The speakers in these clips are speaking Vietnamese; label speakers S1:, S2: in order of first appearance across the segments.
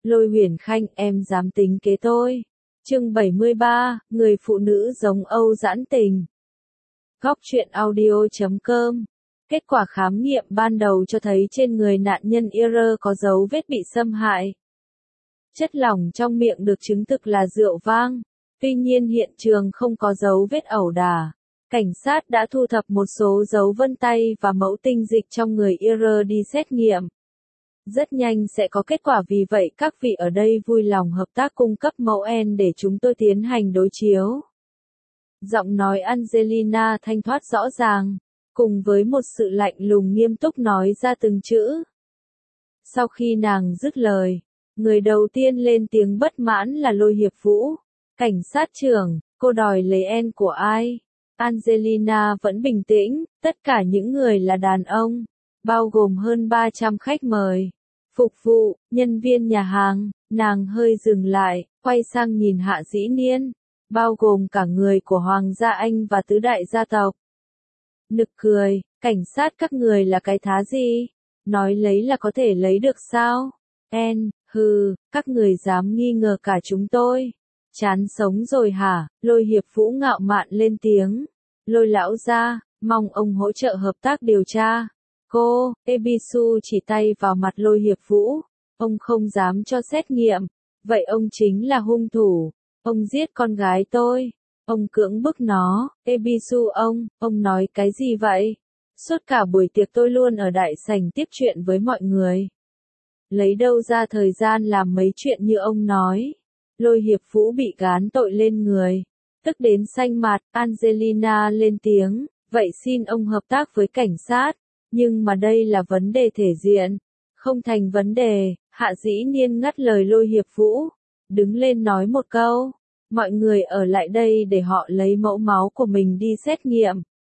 S1: Lôi Huyền Khanh, em dám tính kế tôi. Chương 73, người phụ nữ giống Âu giãn tình. Góc truyện audio.com. Kết quả khám nghiệm ban đầu cho thấy trên người nạn nhân Ir có dấu vết bị xâm hại. Chất lỏng trong miệng được chứng thực là rượu vang. Tuy nhiên hiện trường không có dấu vết ẩu đả. Cảnh sát đã thu thập một số dấu vân tay và mẫu tinh dịch trong người Ir đi xét nghiệm. Rất nhanh sẽ có kết quả, vì vậy các vị ở đây vui lòng hợp tác cung cấp mẫu N để chúng tôi tiến hành đối chiếu. Giọng nói Angelina thanh thoát rõ ràng, cùng với một sự lạnh lùng nghiêm túc nói ra từng chữ. Sau khi nàng dứt lời, người đầu tiên lên tiếng bất mãn là Lôi Hiệp Vũ. Cảnh sát trưởng, cô đòi lấy N của ai? Angelina vẫn bình tĩnh, tất cả những người là đàn ông, bao gồm hơn 300 khách mời, phục vụ, nhân viên nhà hàng. Nàng hơi dừng lại, quay sang nhìn Hạ Dĩ Niên, bao gồm cả người của Hoàng gia Anh và tứ đại gia tộc. Nực cười, cảnh sát các người là cái thá gì? Nói lấy là có thể lấy được sao? Hừ, các người dám nghi ngờ cả chúng tôi. Chán sống rồi hả? Lôi Hiệp Vũ ngạo mạn lên tiếng. Lôi lão gia, mong ông hỗ trợ hợp tác điều tra. Cô, Ebisu chỉ tay vào mặt Lôi Hiệp Vũ. Ông không dám cho xét nghiệm. Vậy ông chính là hung thủ. Ông giết con gái tôi. Ông cưỡng bức nó. Ebisu ông nói cái gì vậy? Suốt cả buổi tiệc tôi luôn ở đại sảnh tiếp chuyện với mọi người. Lấy đâu ra thời gian làm mấy chuyện như ông nói? Lôi Hiệp Vũ bị gán tội lên người. Tức đến xanh mặt, Angelina lên tiếng, vậy xin ông hợp tác với cảnh sát. Nhưng mà đây là vấn đề thể diện. Không thành vấn đề. Hạ Dĩ Niên ngắt lời Lôi Hiệp Vũ. Đứng lên nói một câu. Mọi người ở lại đây để họ lấy mẫu máu của mình đi xét nghiệm.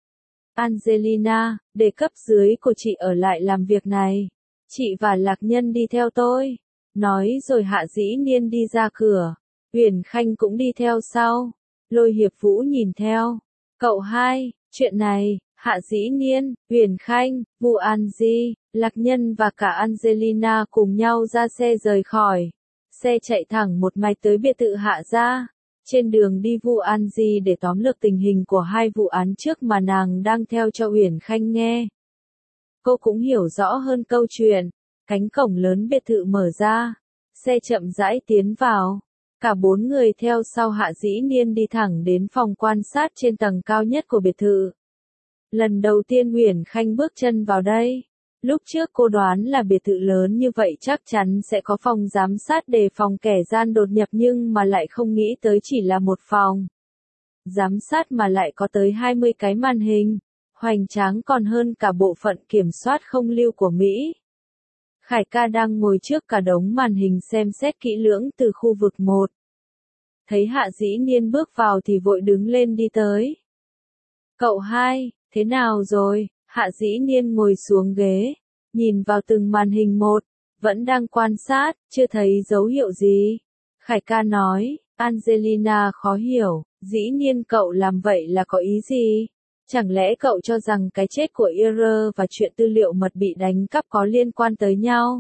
S1: Angelina, để cấp dưới của chị ở lại làm việc này. Chị và Lạc Nhân đi theo tôi. Nói rồi Hạ Dĩ Niên đi ra cửa. Huyền Khanh cũng đi theo sau. Lôi Hiệp Vũ nhìn theo. Cậu hai, chuyện này, Hạ Dĩ Niên, Huyền Khanh, Vu An Di, Lạc Nhân và cả Angelina cùng nhau ra xe rời khỏi. Xe chạy thẳng một mạch tới biệt thự Hạ gia. Trên đường đi Vu An Di để tóm lược tình hình của hai vụ án trước mà nàng đang theo cho Huyền Khanh nghe. Cô cũng hiểu rõ hơn câu chuyện. Cánh cổng lớn biệt thự mở ra. Xe chậm rãi tiến vào. Cả bốn người theo sau Hạ Dĩ Niên đi thẳng đến phòng quan sát trên tầng cao nhất của biệt thự. Lần đầu tiên Huyền Khanh bước chân vào đây. Lúc trước cô đoán là biệt thự lớn như vậy chắc chắn sẽ có phòng giám sát đề phòng kẻ gian đột nhập, nhưng mà lại không nghĩ tới chỉ là một phòng giám sát mà lại có tới 20 cái màn hình. Hoành tráng còn hơn cả bộ phận kiểm soát không lưu của Mỹ. Khải ca đang ngồi trước cả đống màn hình xem xét kỹ lưỡng từ khu vực 1. Thấy Hạ Dĩ Niên bước vào thì vội đứng lên đi tới. Cậu hai, thế nào rồi? Hạ Dĩ Niên ngồi xuống ghế, nhìn vào từng màn hình một, vẫn đang quan sát, chưa thấy dấu hiệu gì. Khải ca nói. Angelina khó hiểu, Dĩ Niên cậu làm vậy là có ý gì? Chẳng lẽ cậu cho rằng cái chết của Ir và chuyện tư liệu mật bị đánh cắp có liên quan tới nhau?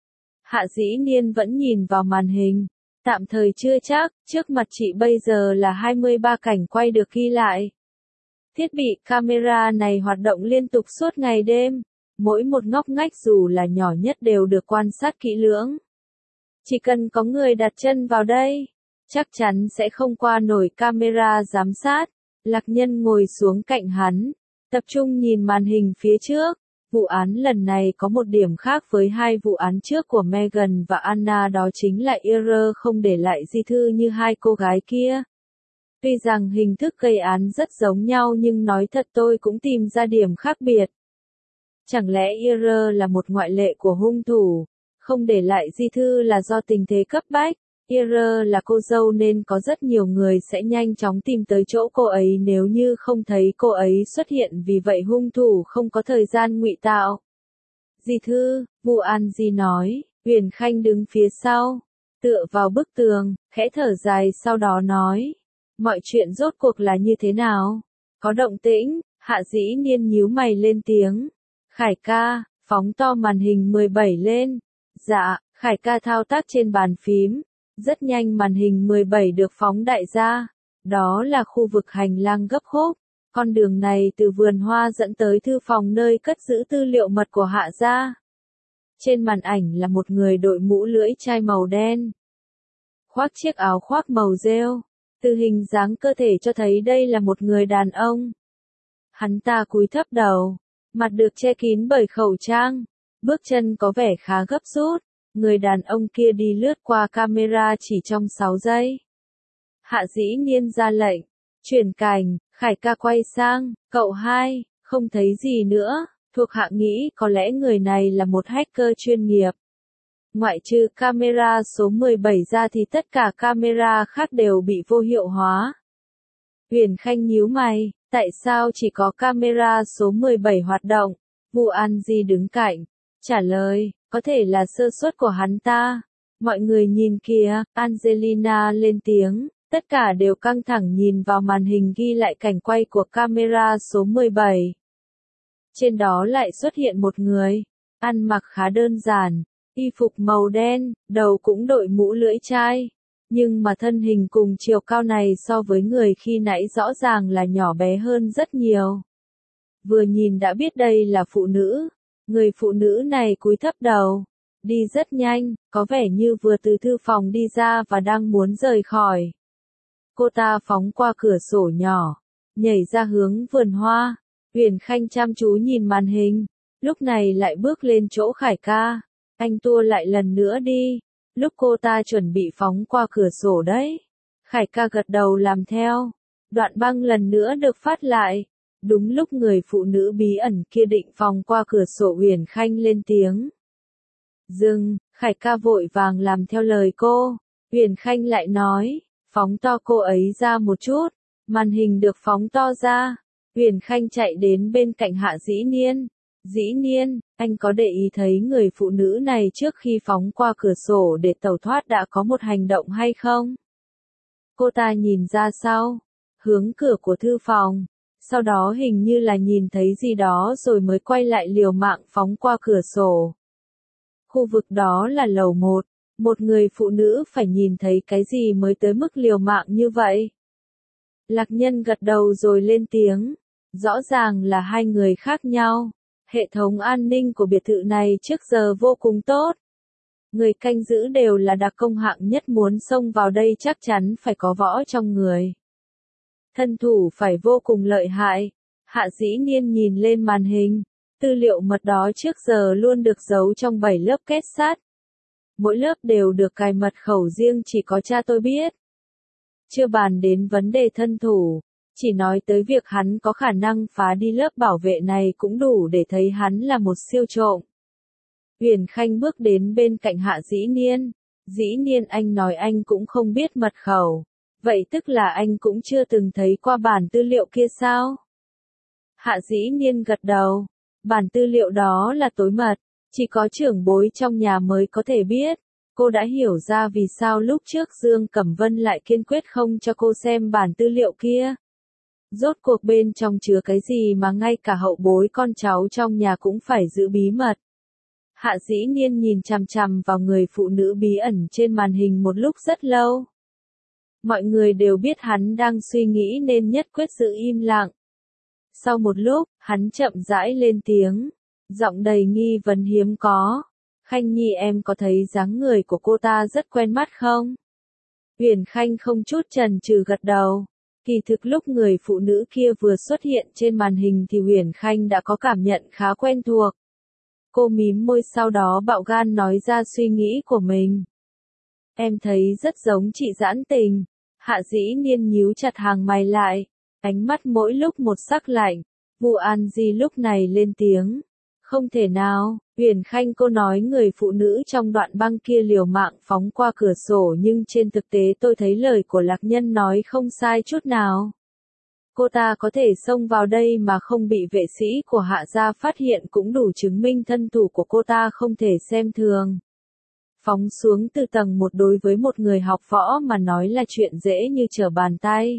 S1: Hạ Dĩ Niên vẫn nhìn vào màn hình. Tạm thời chưa chắc, trước mặt chị bây giờ là 23 cảnh quay được ghi lại. Thiết bị camera này hoạt động liên tục suốt ngày đêm. Mỗi một ngóc ngách dù là nhỏ nhất đều được quan sát kỹ lưỡng. Chỉ cần có người đặt chân vào đây, chắc chắn sẽ không qua nổi camera giám sát. Lạc Nhân ngồi xuống cạnh hắn, tập trung nhìn màn hình phía trước. Vụ án lần này có một điểm khác với hai vụ án trước của Megan và Anna, đó chính là Ir không để lại di thư như hai cô gái kia. Tuy rằng hình thức gây án rất giống nhau nhưng nói thật tôi cũng tìm ra điểm khác biệt. Chẳng lẽ Ir là một ngoại lệ của hung thủ? Không để lại di thư là do tình thế cấp bách. Ir là cô dâu nên có rất nhiều người sẽ nhanh chóng tìm tới chỗ cô ấy nếu như không thấy cô ấy xuất hiện, vì vậy hung thủ không có thời gian ngụy tạo. Di thư, Vu An Di nói. Huyền Khanh đứng phía sau, tựa vào bức tường, khẽ thở dài sau đó nói. Mọi chuyện rốt cuộc là như thế nào? Có động tĩnh? Hạ Dĩ Niên nhíu mày lên tiếng. Khải ca, phóng to màn hình 17 lên. Dạ. Khải ca thao tác trên bàn phím, rất nhanh màn hình 17 được phóng đại ra. Đó là khu vực hành lang gấp khúc. Con đường này từ vườn hoa dẫn tới thư phòng nơi cất giữ tư liệu mật của Hạ gia. Trên màn ảnh là một người đội mũ lưỡi chai màu đen, khoác chiếc áo khoác màu rêu. Từ hình dáng cơ thể cho thấy đây là một người đàn ông. Hắn ta cúi thấp đầu, mặt được che kín bởi khẩu trang, bước chân có vẻ khá gấp rút. Người đàn ông kia đi lướt qua camera chỉ trong 6 giây. Hạ Dĩ Niên ra lệnh, chuyển cảnh, Khải ca quay sang, cậu hai, không thấy gì nữa, thuộc hạ nghĩ có lẽ người này là một hacker chuyên nghiệp. Ngoại trừ camera số 17 ra thì tất cả camera khác đều bị vô hiệu hóa. Huyền Khanh nhíu mày, tại sao chỉ có camera số 17 hoạt động? Vu An Di đứng cạnh, trả lời, có thể là sơ suất của hắn ta. Mọi người nhìn kìa, Angelina lên tiếng, tất cả đều căng thẳng nhìn vào màn hình ghi lại cảnh quay của camera số 17. Trên đó lại xuất hiện một người, ăn mặc khá đơn giản, y phục màu đen, đầu cũng đội mũ lưỡi chai. Nhưng mà thân hình cùng chiều cao này so với người khi nãy rõ ràng là nhỏ bé hơn rất nhiều. Vừa nhìn đã biết đây là phụ nữ. Người phụ nữ này cúi thấp đầu, đi rất nhanh, có vẻ như vừa từ thư phòng đi ra và đang muốn rời khỏi. Cô ta phóng qua cửa sổ nhỏ, nhảy ra hướng vườn hoa. Huyền Khanh chăm chú nhìn màn hình, lúc này lại bước lên chỗ Khải ca. Anh tua lại lần nữa đi, lúc cô ta chuẩn bị phóng qua cửa sổ đấy. Khải ca gật đầu làm theo. Đoạn băng lần nữa được phát lại. Đúng lúc người phụ nữ bí ẩn kia định phóng qua cửa sổ, Huyền Khanh lên tiếng. Dừng, Khải ca vội vàng làm theo lời cô. Huyền Khanh lại nói, phóng to cô ấy ra một chút. Màn hình được phóng to ra. Huyền Khanh chạy đến bên cạnh Hạ Dĩ Niên. Dĩ Niên, anh có để ý thấy người phụ nữ này trước khi phóng qua cửa sổ để tẩu thoát đã có một hành động hay không? Cô ta nhìn ra sau, hướng cửa của thư phòng. Sau đó hình như là nhìn thấy gì đó rồi mới quay lại liều mạng phóng qua cửa sổ. Khu vực đó là lầu 1, một người phụ nữ phải nhìn thấy cái gì mới tới mức liều mạng như vậy? Lạc Nhân gật đầu rồi lên tiếng, rõ ràng là hai người khác nhau. Hệ thống an ninh của biệt thự này trước giờ vô cùng tốt. Người canh giữ đều là đặc công hạng nhất, muốn xông vào đây chắc chắn phải có võ trong người. Thân thủ phải vô cùng lợi hại. Hạ Dĩ Niên nhìn lên màn hình. Tư liệu mật đó trước giờ luôn được giấu trong 7 lớp kết sắt. Mỗi lớp đều được cài mật khẩu riêng, chỉ có cha tôi biết. Chưa bàn đến vấn đề thân thủ, chỉ nói tới việc hắn có khả năng phá đi lớp bảo vệ này cũng đủ để thấy hắn là một siêu trộm. Huyền Khanh bước đến bên cạnh Hạ Dĩ Niên. Dĩ Niên, anh nói anh cũng không biết mật khẩu. Vậy tức là anh cũng chưa từng thấy qua bản tư liệu kia sao? Hạ Dĩ Niên gật đầu. Bản tư liệu đó là tối mật, chỉ có trưởng bối trong nhà mới có thể biết. Cô đã hiểu ra vì sao lúc trước Dương Cẩm Vân lại kiên quyết không cho cô xem bản tư liệu kia. Rốt cuộc bên trong chứa cái gì mà ngay cả hậu bối con cháu trong nhà cũng phải giữ bí mật. Hạ Dĩ Niên nhìn chằm chằm vào người phụ nữ bí ẩn trên màn hình một lúc rất lâu. Mọi người đều biết hắn đang suy nghĩ nên nhất quyết giữ im lặng. Sau một lúc, hắn chậm rãi lên tiếng, giọng đầy nghi vấn hiếm có. Khanh Nhi, em có thấy dáng người của cô ta rất quen mắt không? Huyền Khanh không chút chần chừ gật đầu. Kỳ thực lúc người phụ nữ kia vừa xuất hiện trên màn hình thì Huyền Khanh đã có cảm nhận khá quen thuộc. Cô mím môi, sau đó bạo gan nói ra suy nghĩ của mình. Em thấy rất giống chị Giãn Tình. Hạ Dĩ Niên nhíu chặt hàng mày lại, ánh mắt mỗi lúc một sắc lạnh. Vu An Di lúc này lên tiếng. Không thể nào, Huyền Khanh, cô nói người phụ nữ trong đoạn băng kia liều mạng phóng qua cửa sổ, nhưng trên thực tế tôi thấy lời của Lạc Nhân nói không sai chút nào. Cô ta có thể xông vào đây mà không bị vệ sĩ của Hạ gia phát hiện cũng đủ chứng minh thân thủ của cô ta không thể xem thường. Phóng xuống từ tầng 1 đối với một người học võ mà nói là chuyện dễ như trở bàn tay.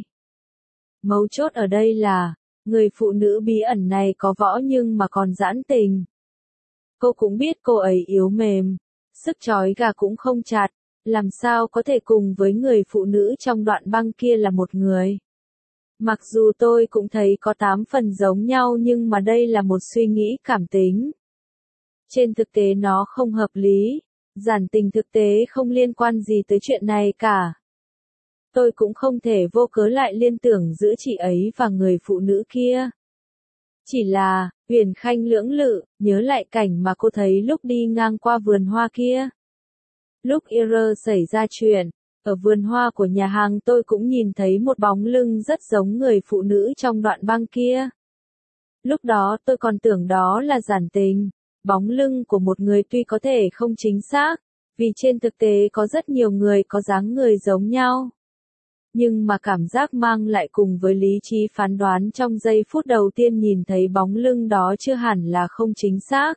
S1: Mấu chốt ở đây là, người phụ nữ bí ẩn này có võ nhưng mà còn giãn tình. Cô cũng biết cô ấy yếu mềm. sức trói gà cũng không chặt, làm sao có thể cùng với người phụ nữ trong đoạn băng kia là một người. Mặc dù tôi cũng thấy có 8 phần giống nhau nhưng mà đây là một suy nghĩ cảm tính. Trên thực tế nó không hợp lý, giản tình thực tế không liên quan gì tới chuyện này cả. Tôi cũng không thể vô cớ lại liên tưởng giữa chị ấy và người phụ nữ kia. Chỉ là, Huyền Khanh lưỡng lự, nhớ lại cảnh mà cô thấy lúc đi ngang qua vườn hoa kia. Lúc Ir xảy ra chuyện, ở vườn hoa của nhà hàng tôi cũng nhìn thấy một bóng lưng rất giống người phụ nữ trong đoạn băng kia. Lúc đó tôi còn tưởng đó là giản tình, bóng lưng của một người tuy có thể không chính xác, vì trên thực tế có rất nhiều người có dáng người giống nhau. Nhưng mà cảm giác mang lại cùng với lý trí phán đoán trong giây phút đầu tiên nhìn thấy bóng lưng đó chưa hẳn là không chính xác.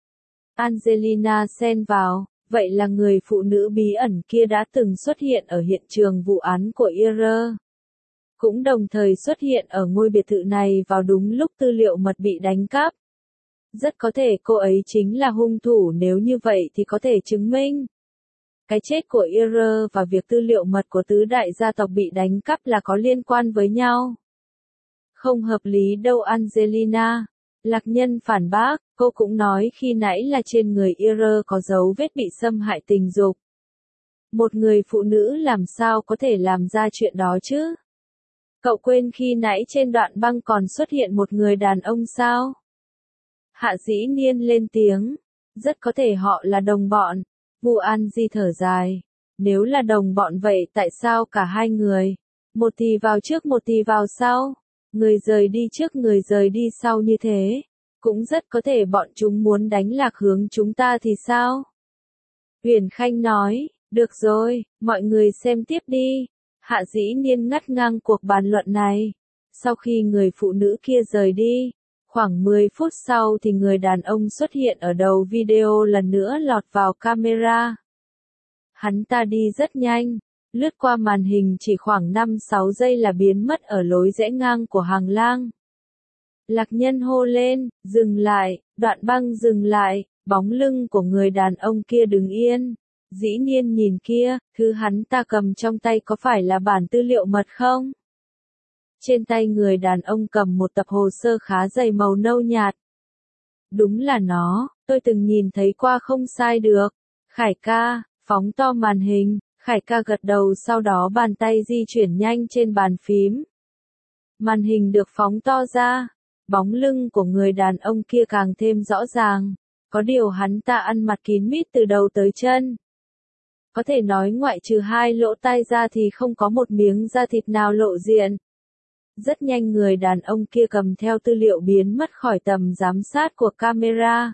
S1: Angelina xen vào, vậy là người phụ nữ bí ẩn kia đã từng xuất hiện ở hiện trường vụ án của Ir. Cũng đồng thời xuất hiện ở ngôi biệt thự này vào đúng lúc tư liệu mật bị đánh cắp. Rất có thể cô ấy chính là hung thủ, nếu như vậy thì có thể chứng minh cái chết của Ir và việc tư liệu mật của tứ đại gia tộc bị đánh cắp là có liên quan với nhau. Không hợp lý đâu Angelina. Lạc Nhân phản bác, cô cũng nói khi nãy là trên người Ir có dấu vết bị xâm hại tình dục. Một người phụ nữ làm sao có thể làm ra chuyện đó chứ? Cậu quên khi nãy trên đoạn băng còn xuất hiện một người đàn ông sao? Hạ Dĩ Niên lên tiếng, rất có thể họ là đồng bọn. Vu An Di thở dài, nếu là đồng bọn vậy tại sao cả hai người, một thì vào trước một thì vào sau, người rời đi trước người rời đi sau như thế, cũng rất có thể bọn chúng muốn đánh lạc hướng chúng ta thì sao? Huyền Khanh nói, được rồi, mọi người xem tiếp đi. Hạ Dĩ Niên ngắt ngang cuộc bàn luận này. Sau khi người phụ nữ kia rời đi, khoảng 10 phút sau thì người đàn ông xuất hiện ở đầu video lần nữa lọt vào camera. Hắn ta đi rất nhanh, lướt qua màn hình chỉ khoảng 5-6 giây là biến mất ở lối rẽ ngang của hành lang. Lạc Nhân hô lên, dừng lại, đoạn băng dừng lại, bóng lưng của người đàn ông kia đứng yên. Dĩ Niên nhìn kia, thứ hắn ta cầm trong tay có phải là bản tư liệu mật không? Trên tay người đàn ông cầm một tập hồ sơ khá dày màu nâu nhạt. Đúng là nó, tôi từng nhìn thấy qua không sai được. Khải ca, phóng to màn hình, Khải ca gật đầu sau đó bàn tay di chuyển nhanh trên bàn phím. Màn hình được phóng to ra, bóng lưng của người đàn ông kia càng thêm rõ ràng. Có điều hắn ta ăn mặc kín mít từ đầu tới chân. Có thể nói ngoại trừ hai lỗ tai ra thì không có một miếng da thịt nào lộ diện. Rất nhanh người đàn ông kia cầm theo tư liệu biến mất khỏi tầm giám sát của camera.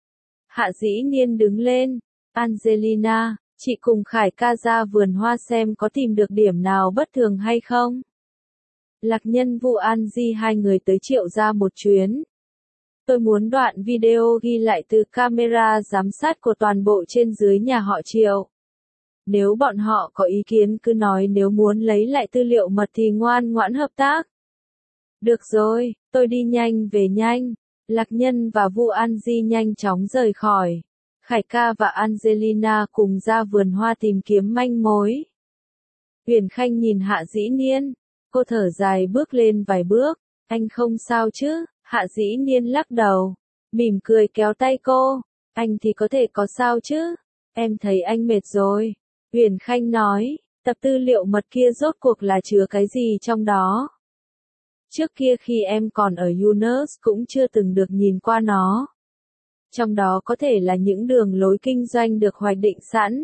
S1: Hạ Dĩ Niên đứng lên. Angelina, chị cùng Khải ca ra vườn hoa xem có tìm được điểm nào bất thường hay không? Lạc Nhân Vu An Di hai người tới Triệu ra một chuyến. Tôi muốn đoạn video ghi lại từ camera giám sát của toàn bộ trên dưới nhà họ Triệu. Nếu bọn họ có ý kiến cứ nói, nếu muốn lấy lại tư liệu mật thì ngoan ngoãn hợp tác. Được rồi, tôi đi nhanh về nhanh. Lạc Nhân và Vu An Di nhanh chóng rời khỏi. Khải ca và Angelina cùng ra vườn hoa tìm kiếm manh mối. Huyền Khanh nhìn Hạ Dĩ Niên. Cô thở dài bước lên vài bước. Anh không sao chứ? Hạ Dĩ Niên lắc đầu. Mỉm cười kéo tay cô. Anh thì có thể có sao chứ? Em thấy anh mệt rồi. Huyền Khanh nói, tập tư liệu mật kia rốt cuộc là chứa cái gì trong đó? Trước kia khi em còn ở Yunus cũng chưa từng được nhìn qua nó. Trong đó có thể là những đường lối kinh doanh được hoạch định sẵn.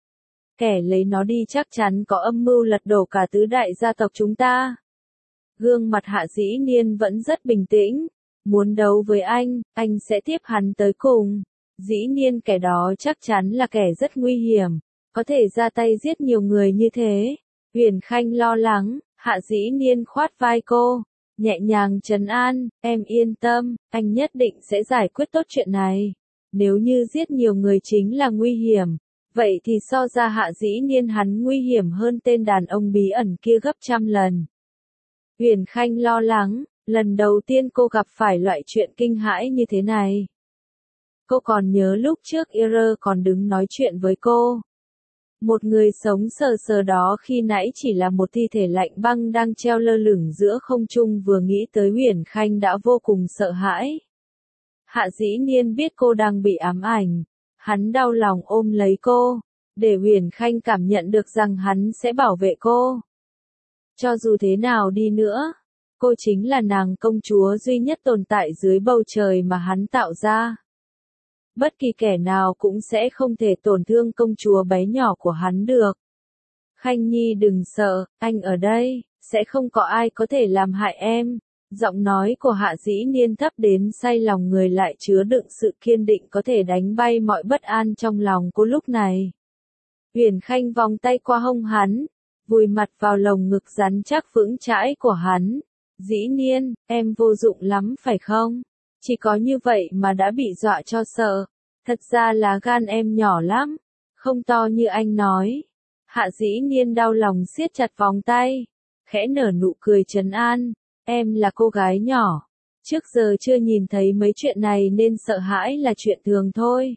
S1: Kẻ lấy nó đi chắc chắn có âm mưu lật đổ cả tứ đại gia tộc chúng ta. Gương mặt Hạ Dĩ Niên vẫn rất bình tĩnh. Muốn đấu với anh sẽ tiếp hắn tới cùng. Dĩ Niên kẻ đó chắc chắn là kẻ rất nguy hiểm. Có thể ra tay giết nhiều người như thế. Huyền Khanh lo lắng, Hạ Dĩ Niên khoát vai cô, nhẹ nhàng trấn an, em yên tâm, anh nhất định sẽ giải quyết tốt chuyện này. Nếu như giết nhiều người chính là nguy hiểm, vậy thì so ra Hạ Dĩ Niên hắn nguy hiểm hơn tên đàn ông bí ẩn kia gấp trăm lần. Huyền Khanh lo lắng, lần đầu tiên cô gặp phải loại chuyện kinh hãi như thế này. Cô còn nhớ lúc trước Ira còn đứng nói chuyện với cô. Một người sống sờ sờ đó khi nãy chỉ là một thi thể lạnh băng đang treo lơ lửng giữa không trung, vừa nghĩ tới Huyền Khanh đã vô cùng sợ hãi. Hạ Dĩ Niên biết cô đang bị ám ảnh. Hắn đau lòng ôm lấy cô, để Huyền Khanh cảm nhận được rằng hắn sẽ bảo vệ cô. Cho dù thế nào đi nữa, cô chính là nàng công chúa duy nhất tồn tại dưới bầu trời mà hắn tạo ra. Bất kỳ kẻ nào cũng sẽ không thể tổn thương công chúa bé nhỏ của hắn được. Khanh Nhi đừng sợ, anh ở đây, sẽ không có ai có thể làm hại em. Giọng nói của Hạ Dĩ Niên thấp đến say lòng người, lại chứa đựng sự kiên định có thể đánh bay mọi bất an trong lòng cô lúc này. Huyền Khanh vòng tay qua hông hắn, vùi mặt vào lồng ngực rắn chắc vững chãi của hắn. Dĩ Niên, em vô dụng lắm phải không? Chỉ có như vậy mà đã bị dọa cho sợ. Thật ra là gan em nhỏ lắm, không to như anh nói. Hạ Dĩ Niên đau lòng siết chặt vòng tay, khẽ nở nụ cười trấn an. Em là cô gái nhỏ, trước giờ chưa nhìn thấy mấy chuyện này nên sợ hãi là chuyện thường thôi.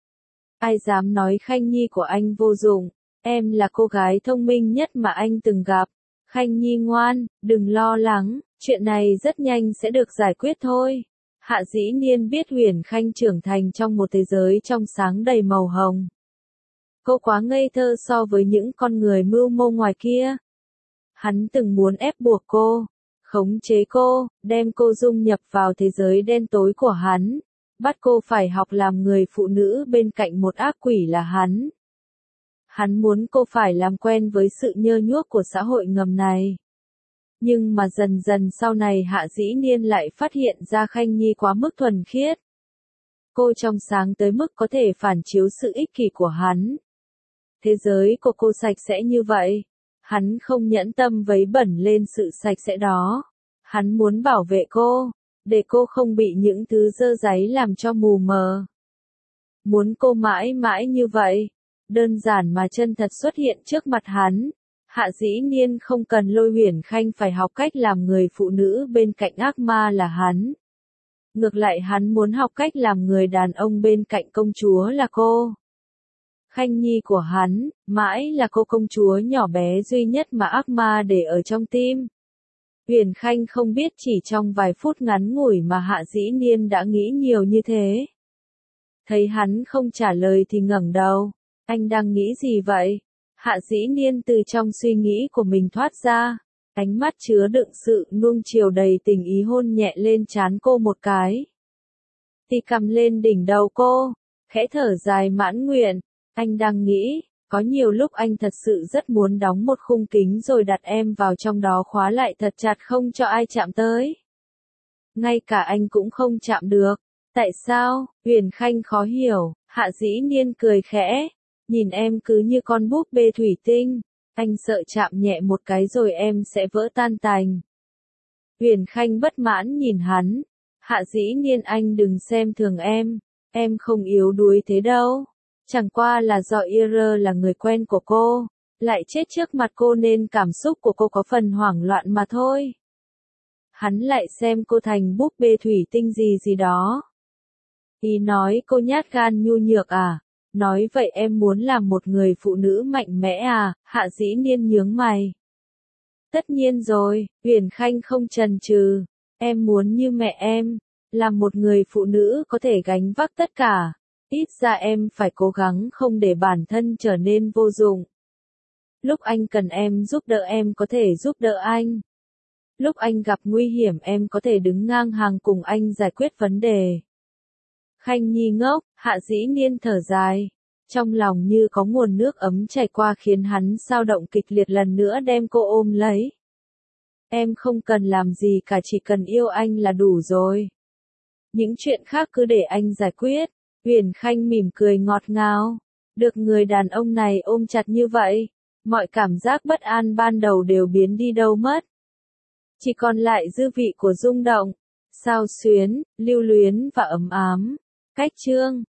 S1: Ai dám nói Khanh Nhi của anh vô dụng, em là cô gái thông minh nhất mà anh từng gặp. Khanh Nhi ngoan, đừng lo lắng, chuyện này rất nhanh sẽ được giải quyết thôi. Hạ Dĩ Niên biết Huyền Khanh trưởng thành trong một thế giới trong sáng đầy màu hồng. Cô quá ngây thơ so với những con người mưu mô ngoài kia. Hắn từng muốn ép buộc cô, khống chế cô, đem cô dung nhập vào thế giới đen tối của hắn, bắt cô phải học làm người phụ nữ bên cạnh một ác quỷ là hắn. Hắn muốn cô phải làm quen với sự nhơ nhuốc của xã hội ngầm này. Nhưng mà dần dần sau này Hạ Dĩ Niên lại phát hiện ra Khanh Nhi quá mức thuần khiết. Cô trong sáng tới mức có thể phản chiếu sự ích kỷ của hắn. Thế giới của cô sạch sẽ như vậy. Hắn không nhẫn tâm vấy bẩn lên sự sạch sẽ đó. Hắn muốn bảo vệ cô, để cô không bị những thứ dơ dáy làm cho mù mờ. Muốn cô mãi mãi như vậy, đơn giản mà chân thật xuất hiện trước mặt hắn. Hạ Dĩ Niên không cần lôi Huyền Khanh phải học cách làm người phụ nữ bên cạnh ác ma là hắn. Ngược lại hắn muốn học cách làm người đàn ông bên cạnh công chúa là cô. Khanh Nhi của hắn, mãi là cô công chúa nhỏ bé duy nhất mà ác ma để ở trong tim. Huyền Khanh không biết chỉ trong vài phút ngắn ngủi mà Hạ Dĩ Niên đã nghĩ nhiều như thế. Thấy hắn không trả lời thì ngẩng đầu. Anh đang nghĩ gì vậy? Hạ Dĩ Niên từ trong suy nghĩ của mình thoát ra. Ánh mắt chứa đựng sự nuông chiều đầy tình ý hôn nhẹ lên trán cô một cái. Thì cầm lên đỉnh đầu cô, khẽ thở dài mãn nguyện. Anh đang nghĩ, có nhiều lúc anh thật sự rất muốn đóng một khung kính rồi đặt em vào trong đó khóa lại thật chặt không cho ai chạm tới. Ngay cả anh cũng không chạm được. Tại sao? Huyền Khanh khó hiểu. Hạ Dĩ Niên cười khẽ. Nhìn em cứ như con búp bê thủy tinh. Anh sợ chạm nhẹ một cái rồi em sẽ vỡ tan tành. Huyền Khanh bất mãn nhìn hắn. Hạ Dĩ Niên, anh đừng xem thường em. Em không yếu đuối thế đâu. Chẳng qua là do Ira là người quen của cô, lại chết trước mặt cô nên cảm xúc của cô có phần hoảng loạn mà thôi. Hắn lại xem cô thành búp bê thủy tinh gì gì đó. Ý nói cô nhát gan nhu nhược à? Nói vậy em muốn làm một người phụ nữ mạnh mẽ à? Hạ Dĩ Niên nhướng mày. Tất nhiên rồi, Huyền Khanh không chần chừ. Em muốn như mẹ em, là một người phụ nữ có thể gánh vác tất cả. Ít ra em phải cố gắng không để bản thân trở nên vô dụng. Lúc anh cần em giúp đỡ em có thể giúp đỡ anh. Lúc anh gặp nguy hiểm em có thể đứng ngang hàng cùng anh giải quyết vấn đề. Khanh Nhi ngốc, Hạ Dĩ Niên thở dài. Trong lòng như có nguồn nước ấm chảy qua khiến hắn xao động kịch liệt, lần nữa đem cô ôm lấy. Em không cần làm gì cả, chỉ cần yêu anh là đủ rồi. Những chuyện khác cứ để anh giải quyết. Huyền Khanh mỉm cười ngọt ngào. Được người đàn ông này ôm chặt như vậy, mọi cảm giác bất an ban đầu đều biến đi đâu mất. Chỉ còn lại dư vị của rung động, xao xuyến, lưu luyến và ấm ám. Cách chương